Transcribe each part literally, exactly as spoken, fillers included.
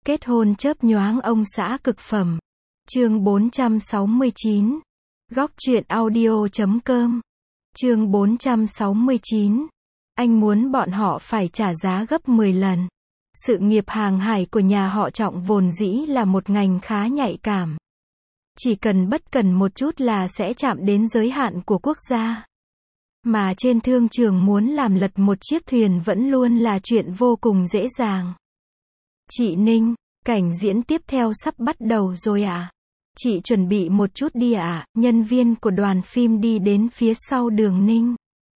Kết hôn chớp nhoáng ông xã cực phẩm. Chương bốn trăm sáu mươi chín. Góc truyện audio chấm com. Chương bốn trăm sáu mươi chín. Anh muốn bọn họ phải trả giá gấp mười lần. Sự nghiệp hàng hải của nhà họ Trọng vốn dĩ là một ngành khá nhạy cảm. Chỉ cần bất cần một chút là sẽ chạm đến giới hạn của quốc gia. Mà trên thương trường muốn làm lật một chiếc thuyền vẫn luôn là chuyện vô cùng dễ dàng. Chị Ninh, cảnh diễn tiếp theo sắp bắt đầu rồi à? Chị chuẩn bị một chút đi ạ, à? Nhân viên của đoàn phim đi đến phía sau Đường Ninh.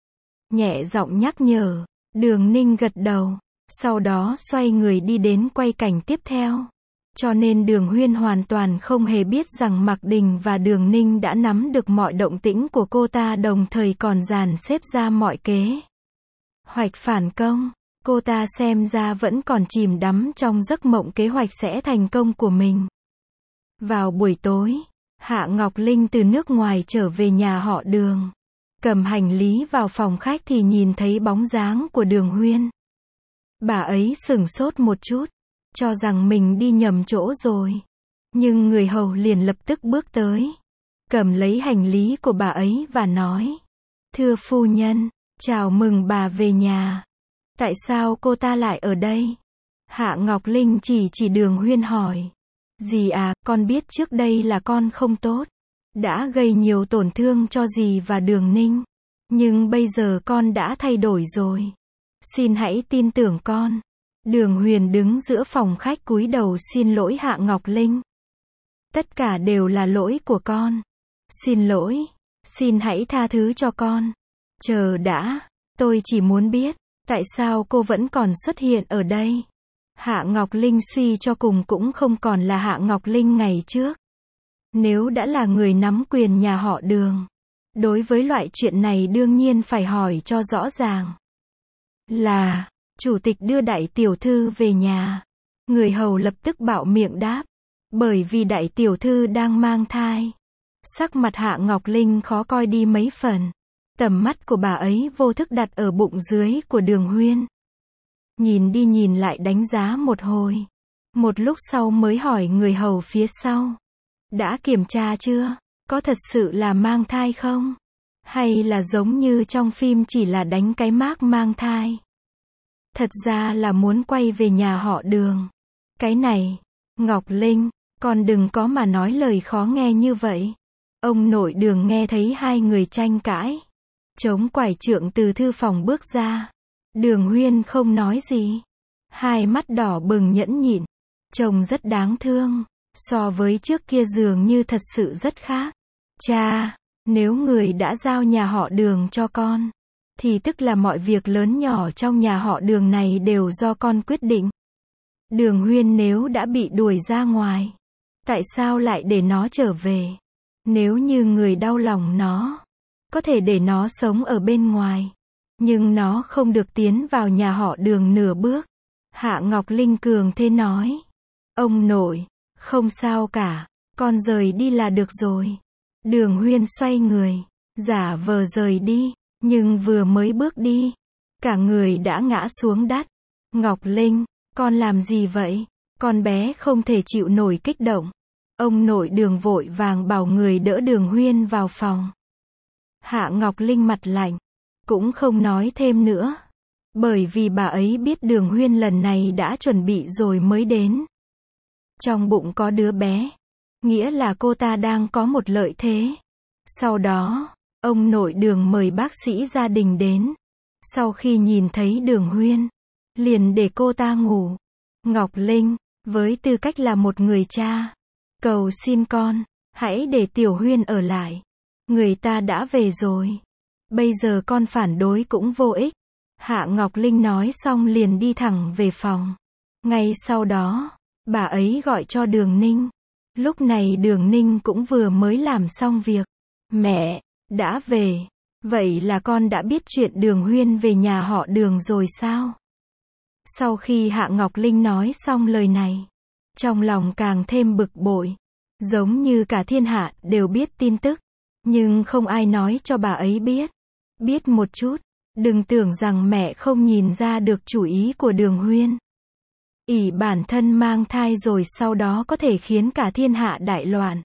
Nhẹ giọng nhắc nhở, Đường Ninh gật đầu, sau đó xoay người đi đến quay cảnh tiếp theo. Cho nên Đường Huyên hoàn toàn không hề biết rằng Mạc Đình và Đường Ninh đã nắm được mọi động tĩnh của cô ta, đồng thời còn dàn xếp ra mọi kế hoạch phản công. Cô ta xem ra vẫn còn chìm đắm trong giấc mộng kế hoạch sẽ thành công của mình. Vào buổi tối, Hạ Ngọc Linh từ nước ngoài trở về nhà họ Đường. Cầm hành lý vào phòng khách thì nhìn thấy bóng dáng của Đường Huyên. Bà ấy sửng sốt một chút, cho rằng mình đi nhầm chỗ rồi. Nhưng người hầu liền lập tức bước tới, cầm lấy hành lý của bà ấy và nói: "Thưa phu nhân, chào mừng bà về nhà." Tại sao cô ta lại ở đây? Hạ Ngọc Linh chỉ chỉ Đường Huyên hỏi. Dì à, con biết trước đây là con không tốt, đã gây nhiều tổn thương cho dì và Đường Ninh. Nhưng bây giờ con đã thay đổi rồi. Xin hãy tin tưởng con. Đường Huyền đứng giữa phòng khách cúi đầu xin lỗi Hạ Ngọc Linh. Tất cả đều là lỗi của con. Xin lỗi. Xin hãy tha thứ cho con. Chờ đã. Tôi chỉ muốn biết, tại sao cô vẫn còn xuất hiện ở đây? Hạ Ngọc Linh suy cho cùng cũng không còn là Hạ Ngọc Linh ngày trước. Nếu đã là người nắm quyền nhà họ Đường, đối với loại chuyện này đương nhiên phải hỏi cho rõ ràng. Là, chủ tịch đưa đại tiểu thư về nhà. Người hầu lập tức bạo miệng đáp. Bởi vì đại tiểu thư đang mang thai. Sắc mặt Hạ Ngọc Linh khó coi đi mấy phần. Tầm mắt của bà ấy vô thức đặt ở bụng dưới của Đường Huyên. Nhìn đi nhìn lại đánh giá một hồi. Một lúc sau mới hỏi người hầu phía sau. Đã kiểm tra chưa? Có thật sự là mang thai không? Hay là giống như trong phim chỉ là đánh cái mác mang thai? Thật ra là muốn quay về nhà họ Đường. Cái này, Ngọc Linh, con đừng có mà nói lời khó nghe như vậy. Ông nội Đường nghe thấy hai người tranh cãi, chống quải trượng từ thư phòng bước ra. Đường Huyên không nói gì, hai mắt đỏ bừng nhẫn nhịn, trông rất đáng thương, so với trước kia dường như thật sự rất khác. Cha, nếu người đã giao nhà họ Đường cho con, thì tức là mọi việc lớn nhỏ trong nhà họ Đường này đều do con quyết định. Đường Huyên nếu đã bị đuổi ra ngoài, tại sao lại để nó trở về? Nếu như người đau lòng nó, có thể để nó sống ở bên ngoài. Nhưng nó không được tiến vào nhà họ Đường nửa bước. Hạ Ngọc Linh cường thế nói. Ông nội, không sao cả, con rời đi là được rồi. Đường Huyên xoay người, giả vờ rời đi, nhưng vừa mới bước đi, cả người đã ngã xuống đất. Ngọc Linh, con làm gì vậy? Con bé không thể chịu nổi kích động. Ông nội Đường vội vàng bảo người đỡ Đường Huyên vào phòng. Hạ Ngọc Linh mặt lạnh, cũng không nói thêm nữa. Bởi vì bà ấy biết Đường Huyên lần này đã chuẩn bị rồi mới đến. Trong bụng có đứa bé, nghĩa là cô ta đang có một lợi thế. Sau đó, ông nội Đường mời bác sĩ gia đình đến. Sau khi nhìn thấy Đường Huyên, liền để cô ta ngủ. Ngọc Linh, với tư cách là một người cha, cầu xin con, hãy để Tiểu Huyên ở lại. Người ta đã về rồi. Bây giờ con phản đối cũng vô ích. Hạ Ngọc Linh nói xong liền đi thẳng về phòng. Ngay sau đó, bà ấy gọi cho Đường Ninh. Lúc này Đường Ninh cũng vừa mới làm xong việc. Mẹ, đã về. Vậy là con đã biết chuyện Đường Huyên về nhà họ Đường rồi sao? Sau khi Hạ Ngọc Linh nói xong lời này, trong lòng càng thêm bực bội. Giống như cả thiên hạ đều biết tin tức, nhưng không ai nói cho bà ấy biết. Biết một chút, đừng tưởng rằng mẹ không nhìn ra được chủ ý của Đường Huyên. ỷ bản thân mang thai rồi sau đó có thể khiến cả thiên hạ đại loạn.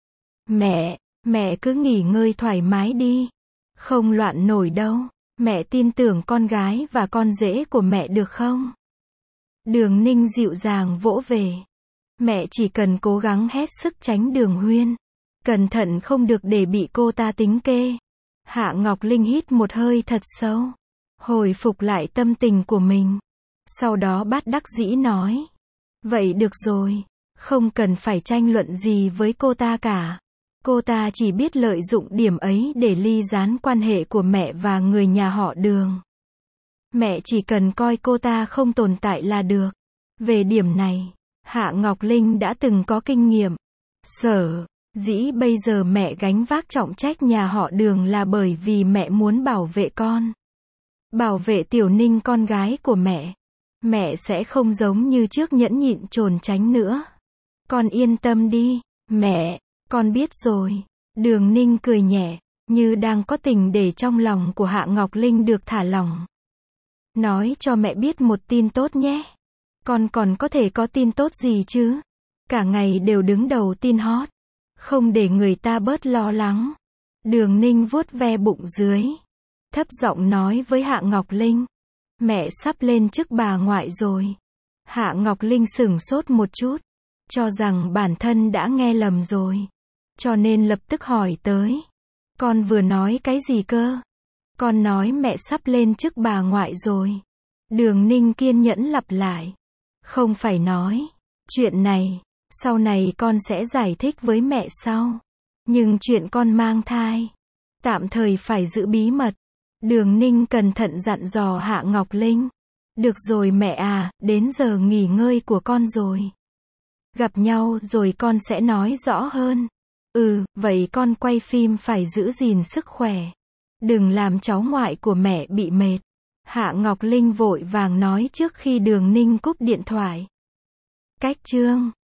Mẹ, mẹ cứ nghỉ ngơi thoải mái đi. Không loạn nổi đâu. Mẹ tin tưởng con gái và con rể của mẹ được không? Đường Ninh dịu dàng vỗ về. Mẹ chỉ cần cố gắng hết sức tránh Đường Huyên. Cẩn thận không được để bị cô ta tính kê. Hạ Ngọc Linh hít một hơi thật sâu. Hồi phục lại tâm tình của mình. Sau đó bất đắc dĩ nói. Vậy được rồi. Không cần phải tranh luận gì với cô ta cả. Cô ta chỉ biết lợi dụng điểm ấy để ly gián quan hệ của mẹ và người nhà họ Đường. Mẹ chỉ cần coi cô ta không tồn tại là được. Về điểm này, Hạ Ngọc Linh đã từng có kinh nghiệm. Sở dĩ bây giờ mẹ gánh vác trọng trách nhà họ Đường là bởi vì mẹ muốn bảo vệ con. Bảo vệ Tiểu Ninh con gái của mẹ. Mẹ sẽ không giống như trước nhẫn nhịn trốn tránh nữa. Con yên tâm đi, mẹ, con biết rồi. Đường Ninh cười nhẹ, như đang có tình để trong lòng của Hạ Ngọc Linh được thả lỏng. Nói cho mẹ biết một tin tốt nhé. Con còn có thể có tin tốt gì chứ? Cả ngày đều đứng đầu tin hot. Không để người ta bớt lo lắng. Đường Ninh vuốt ve bụng dưới. Thấp giọng nói với Hạ Ngọc Linh. Mẹ sắp lên chức bà ngoại rồi. Hạ Ngọc Linh sửng sốt một chút. Cho rằng bản thân đã nghe lầm rồi. Cho nên lập tức hỏi tới. Con vừa nói cái gì cơ? Con nói mẹ sắp lên chức bà ngoại rồi. Đường Ninh kiên nhẫn lặp lại. Không phải nói. Chuyện này, sau này con sẽ giải thích với mẹ sau. Nhưng chuyện con mang thai, tạm thời phải giữ bí mật. Đường Ninh cẩn thận dặn dò Hạ Ngọc Linh. Được rồi mẹ à, đến giờ nghỉ ngơi của con rồi. Gặp nhau rồi con sẽ nói rõ hơn. Ừ, vậy con quay phim phải giữ gìn sức khỏe. Đừng làm cháu ngoại của mẹ bị mệt. Hạ Ngọc Linh vội vàng nói trước khi Đường Ninh cúp điện thoại. Cách chương